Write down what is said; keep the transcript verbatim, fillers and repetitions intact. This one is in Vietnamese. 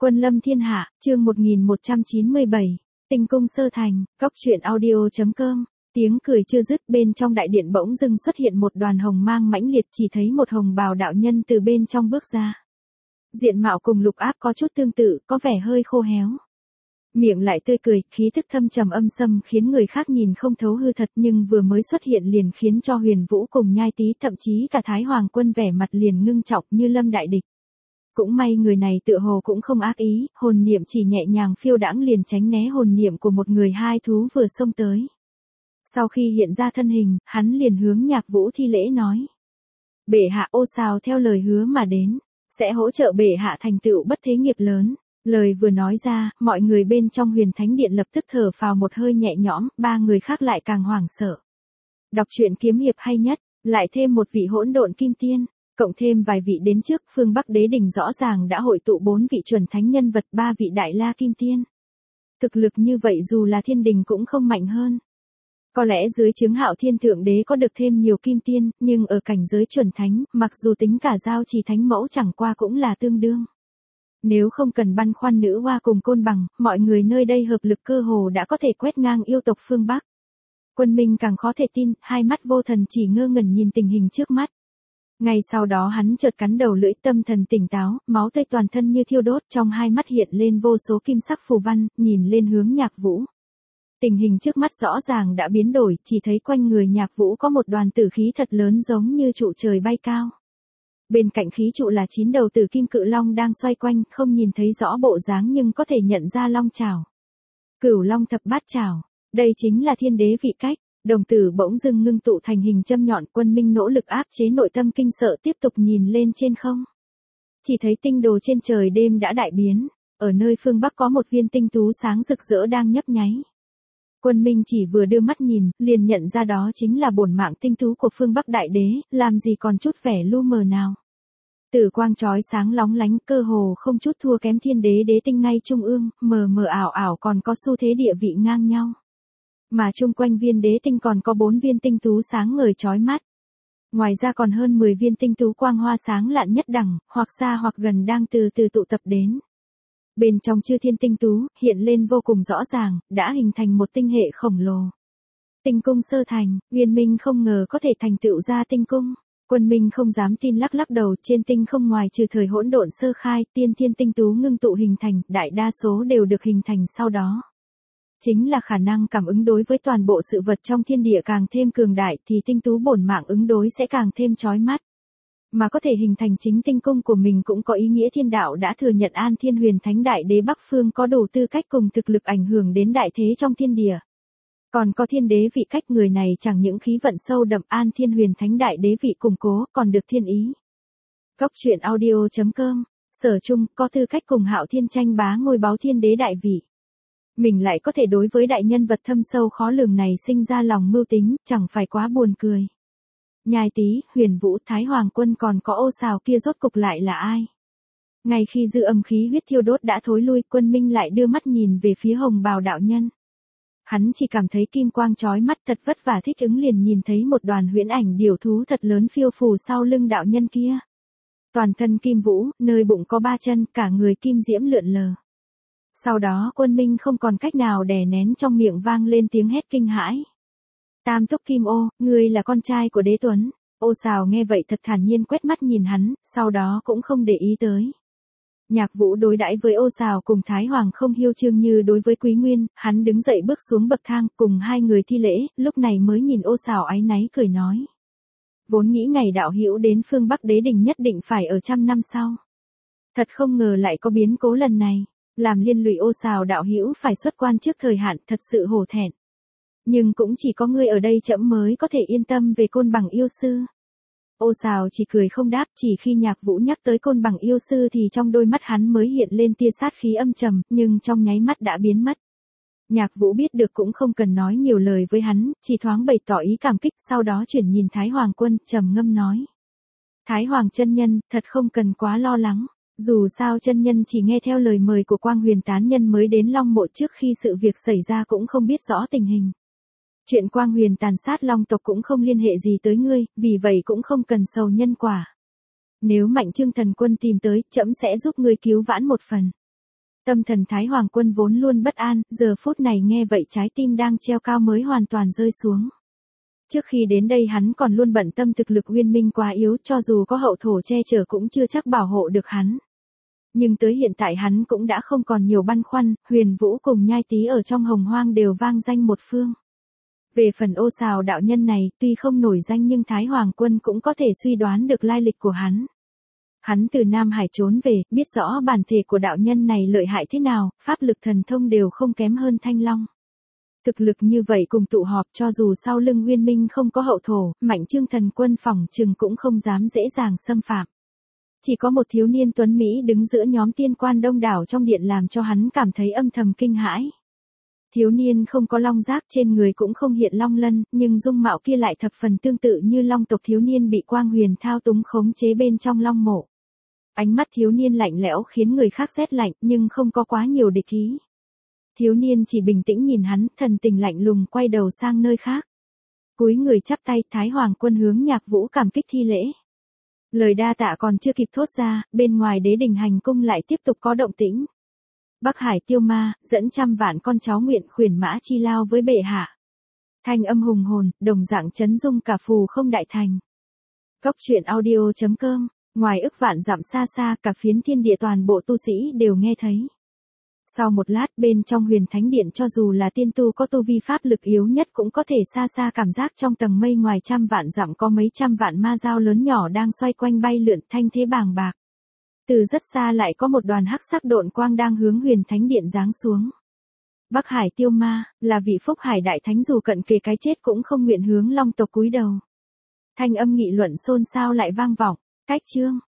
Quân lâm thiên hạ, chương một nghìn một trăm chín mươi bảy, Tinh cung sơ thành, góc truyện audio.com. Tiếng cười chưa dứt, bên trong đại điện bỗng dưng xuất hiện một đoàn hồng mang mãnh liệt, chỉ thấy một hồng bào đạo nhân từ bên trong bước ra. Diện mạo cùng Lục Áp có chút tương tự, có vẻ hơi khô héo. Miệng lại tươi cười, khí thức thâm trầm âm sâm khiến người khác nhìn không thấu hư thật, nhưng vừa mới xuất hiện liền khiến cho Huyền Vũ cùng Nhai Tý, thậm chí cả Thái Hoàng Quân vẻ mặt liền ngưng trọng như lâm đại địch. Cũng may người này tựa hồ cũng không ác ý, hồn niệm chỉ nhẹ nhàng phiêu đãng liền tránh né hồn niệm của một người hai thú vừa xông tới. Sau khi hiện ra thân hình, hắn liền hướng Nhạc Vũ thi lễ nói: Bệ hạ, Ô Sào theo lời hứa mà đến, sẽ hỗ trợ bệ hạ thành tựu bất thế nghiệp lớn. Lời vừa nói ra, mọi người bên trong Huyền Thánh Điện lập tức thở phào một hơi nhẹ nhõm, ba người khác lại càng hoảng sợ. Đọc truyện kiếm hiệp hay nhất, lại thêm một vị hỗn độn kim tiên, cộng thêm vài vị đến trước, phương Bắc Đế Đình rõ ràng đã hội tụ bốn vị chuẩn thánh nhân vật, ba vị đại la kim tiên. Thực lực như vậy dù là thiên đình cũng không mạnh hơn. Có lẽ dưới chướng Hạo Thiên Thượng Đế có được thêm nhiều kim tiên, nhưng ở cảnh giới chuẩn thánh, mặc dù tính cả giao trì thánh mẫu chẳng qua cũng là tương đương. Nếu không cần băn khoăn nữ hoa cùng Côn Bằng, mọi người nơi đây hợp lực cơ hồ đã có thể quét ngang yêu tộc phương Bắc. Quân Minh càng khó thể tin, hai mắt vô thần chỉ ngơ ngẩn nhìn tình hình trước mắt. Ngay sau đó hắn chợt cắn đầu lưỡi, tâm thần tỉnh táo, máu tươi toàn thân như thiêu đốt, trong hai mắt hiện lên vô số kim sắc phù văn, nhìn lên hướng Nhạc Vũ. Tình hình trước mắt rõ ràng đã biến đổi, chỉ thấy quanh người Nhạc Vũ có một đoàn tử khí thật lớn giống như trụ trời bay cao. Bên cạnh khí trụ là chín đầu tử kim cự long đang xoay quanh, không nhìn thấy rõ bộ dáng nhưng có thể nhận ra long chảo. Cửu long thập bát chảo, đây chính là thiên đế vị cách. Đồng tử bỗng dưng ngưng tụ thành hình châm nhọn, Quân Minh nỗ lực áp chế nội tâm kinh sợ, tiếp tục nhìn lên trên không. Chỉ thấy tinh đồ trên trời đêm đã đại biến, ở nơi phương Bắc có một viên tinh tú sáng rực rỡ đang nhấp nháy. Quân Minh chỉ vừa đưa mắt nhìn, liền nhận ra đó chính là bổn mạng tinh tú của phương Bắc đại đế, làm gì còn chút vẻ lu mờ nào. Tử quang chói sáng lóng lánh, cơ hồ không chút thua kém thiên đế đế tinh ngay trung ương, mờ mờ ảo ảo còn có xu thế địa vị ngang nhau. Mà chung quanh viên đế tinh còn có bốn viên tinh tú sáng ngời chói mắt. Ngoài ra còn hơn mười viên tinh tú quang hoa sáng lạn nhất đẳng, hoặc xa hoặc gần đang từ từ tụ tập đến. Bên trong chư thiên tinh tú, hiện lên vô cùng rõ ràng, đã hình thành một tinh hệ khổng lồ. Tinh cung sơ thành, Uyên Minh không ngờ có thể thành tựu ra tinh cung. Quân Minh không dám tin lắc lắc đầu, trên tinh không ngoài trừ thời hỗn độn sơ khai, tiên thiên tinh tú ngưng tụ hình thành, đại đa số đều được hình thành sau đó. Chính là khả năng cảm ứng đối với toàn bộ sự vật trong thiên địa càng thêm cường đại thì tinh tú bổn mạng ứng đối sẽ càng thêm chói mắt. Mà có thể hình thành chính tinh cung của mình cũng có ý nghĩa thiên đạo đã thừa nhận An Thiên Huyền Thánh Đại Đế Bắc Phương có đủ tư cách cùng thực lực ảnh hưởng đến đại thế trong thiên địa. Còn có thiên đế vị cách, người này chẳng những khí vận sâu đậm, An Thiên Huyền Thánh Đại Đế vị củng cố, còn được thiên ý. Góc truyện audio.com, Sở Trung có tư cách cùng Hạo Thiên tranh bá ngôi báu thiên đế đại vị. Mình lại có thể đối với đại nhân vật thâm sâu khó lường này sinh ra lòng mưu tính, chẳng phải quá buồn cười. Nhai Tý, Huyền Vũ, Thái Hoàng Quân còn có Ô Sào kia rốt cục lại là ai? Ngay khi dư âm khí huyết thiêu đốt đã thối lui, Quân Minh lại đưa mắt nhìn về phía hồng bào đạo nhân. Hắn chỉ cảm thấy kim quang chói mắt, thật vất vả thích ứng liền nhìn thấy một đoàn huyễn ảnh điểu thú thật lớn phiêu phù sau lưng đạo nhân kia. Toàn thân kim vũ, nơi bụng có ba chân, cả người kim diễm lượn lờ. Sau đó Quân Minh không còn cách nào đè nén trong miệng vang lên tiếng hét kinh hãi. Tam Túc Kim Ô, ngươi là con trai của Đế Tuấn. Ô Sào nghe vậy thật thản nhiên quét mắt nhìn hắn, sau đó cũng không để ý tới. Nhạc Vũ đối đãi với Ô Sào cùng Thái Hoàng không hiêu trương như đối với Quý Nguyên, hắn đứng dậy bước xuống bậc thang cùng hai người thi lễ, lúc này mới nhìn Ô Sào áy náy cười nói. Vốn nghĩ ngày đạo hữu đến phương Bắc Đế Đình nhất định phải ở trăm năm sau. Thật không ngờ lại có biến cố lần này. Làm liên lụy Ô Sào đạo hữu phải xuất quan trước thời hạn, thật sự hổ thẹn. Nhưng cũng chỉ có ngươi ở đây trẫm mới có thể yên tâm về Côn Bằng yêu sư. Ô Sào chỉ cười không đáp, chỉ khi Nhạc Vũ nhắc tới Côn Bằng yêu sư thì trong đôi mắt hắn mới hiện lên tia sát khí âm trầm, nhưng trong nháy mắt đã biến mất. Nhạc Vũ biết được cũng không cần nói nhiều lời với hắn, chỉ thoáng bày tỏ ý cảm kích, sau đó chuyển nhìn Thái Hoàng Quân, trầm ngâm nói. Thái Hoàng chân nhân, thật không cần quá lo lắng. Dù sao chân nhân chỉ nghe theo lời mời của Quang Huyền tán nhân mới đến Long Mộ, trước khi sự việc xảy ra cũng không biết rõ tình hình. Chuyện Quang Huyền tàn sát Long tộc cũng không liên hệ gì tới ngươi, vì vậy cũng không cần sầu nhân quả. Nếu Mạnh Trương Thần Quân tìm tới, trẫm sẽ giúp ngươi cứu vãn một phần. Tâm thần Thái Hoàng Quân vốn luôn bất an, giờ phút này nghe vậy trái tim đang treo cao mới hoàn toàn rơi xuống. Trước khi đến đây hắn còn luôn bận tâm thực lực Uyên Minh quá yếu, cho dù có hậu thổ che chở cũng chưa chắc bảo hộ được hắn. Nhưng tới hiện tại hắn cũng đã không còn nhiều băn khoăn, Huyền Vũ cùng Nhai Tý ở trong Hồng Hoang đều vang danh một phương. Về phần Ô Sào đạo nhân này, tuy không nổi danh nhưng Thái Hoàng Quân cũng có thể suy đoán được lai lịch của hắn. Hắn từ Nam Hải trốn về, biết rõ bản thể của đạo nhân này lợi hại thế nào, pháp lực thần thông đều không kém hơn Thanh Long. Thực lực như vậy cùng tụ họp, cho dù sau lưng Uyên Minh không có hậu thổ, Mạnh Trương Thần Quân phỏng chừng cũng không dám dễ dàng xâm phạm. Chỉ có một thiếu niên tuấn Mỹ đứng giữa nhóm tiên quan đông đảo trong điện làm cho hắn cảm thấy âm thầm kinh hãi. Thiếu niên không có long giáp, trên người cũng không hiện long lân, nhưng dung mạo kia lại thập phần tương tự như long tộc thiếu niên bị Quang Huyền thao túng khống chế bên trong long mộ. Ánh mắt thiếu niên lạnh lẽo khiến người khác rét lạnh, nhưng không có quá nhiều địch ý. Thiếu niên chỉ bình tĩnh nhìn hắn, thần tình lạnh lùng quay đầu sang nơi khác. Cúi người chắp tay, Thái Hoàng Quân hướng Nhạc Vũ cảm kích thi lễ. Lời đa tạ còn chưa kịp thốt ra, bên ngoài Đế Đình hành cung lại tiếp tục có động tĩnh. Bắc Hải Tiêu Ma, dẫn trăm vạn con cháu nguyện khuyển mã chi lao với bệ hạ. Thanh âm hùng hồn, đồng dạng chấn dung cả phù không đại thành. Cốc truyện audio chấm com, ngoài ức vạn dặm xa xa, cả phiến thiên địa toàn bộ tu sĩ đều nghe thấy. Sau một lát, bên trong Huyền Thánh Điện cho dù là tiên tu có tu vi pháp lực yếu nhất cũng có thể xa xa cảm giác trong tầng mây ngoài trăm vạn dặm có mấy trăm vạn ma dao lớn nhỏ đang xoay quanh bay lượn, thanh thế bàng bạc. Từ rất xa lại có một đoàn hắc sắc độn quang đang hướng Huyền Thánh Điện giáng xuống. Bắc Hải Tiêu Ma, là vị Phúc Hải đại thánh dù cận kề cái chết cũng không nguyện hướng long tộc cúi đầu. Thanh âm nghị luận xôn xao lại vang vọng, cách chương.